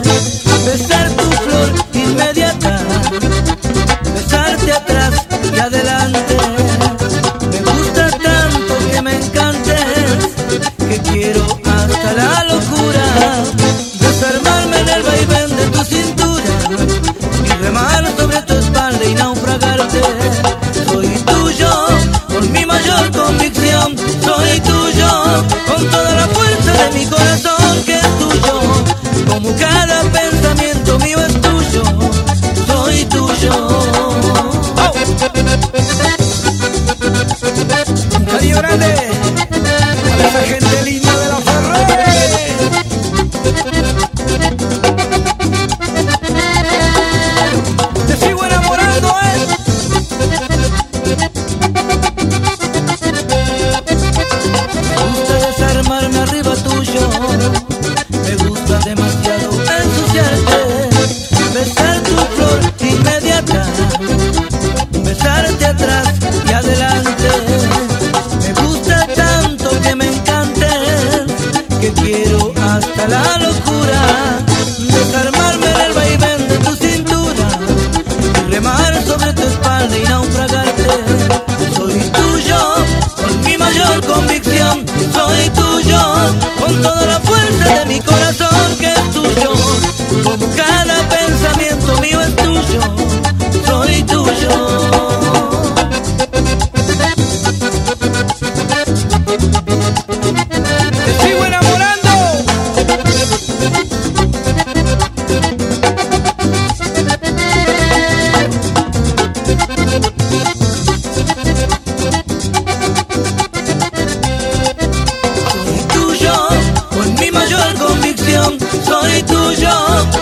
besar tu flor inmediata, besarte atrás y adelante. Me gusta tanto que me encantes, que quiero hasta la locura desarmarme en el vaivén de tu cintura y remar sobre tu espalda y naufragarte. Soy tuyo con mi mayor convicción, soy tuyo con toda la fuerza de mi corazón, que es tuyo, como cada pensamiento mío es tuyo, soy tuyo. ¡Oh! Un cariño grande para esa gente linda de la Ferrari. Te sigo enamorando, Me gusta desarmarme arriba tuyo, me gusta demasiado ensuciarte, besar tu flor inmediata, besarte atrás y adelante. Me gusta tanto que me encantes, que quiero hasta la locura desarmarme en el vaivén de tu cintura y remar sobre tu espalda y naufragarte. Soy tuyo con mi mayor convicción, soy tuyo con toda la fuerza de mi corazón, que es tuyo, como cada pensamiento mío es tuyo, soy tuyo. Te sigo enamorando. Soy tuyo con mi mayor convicción, soy tuyo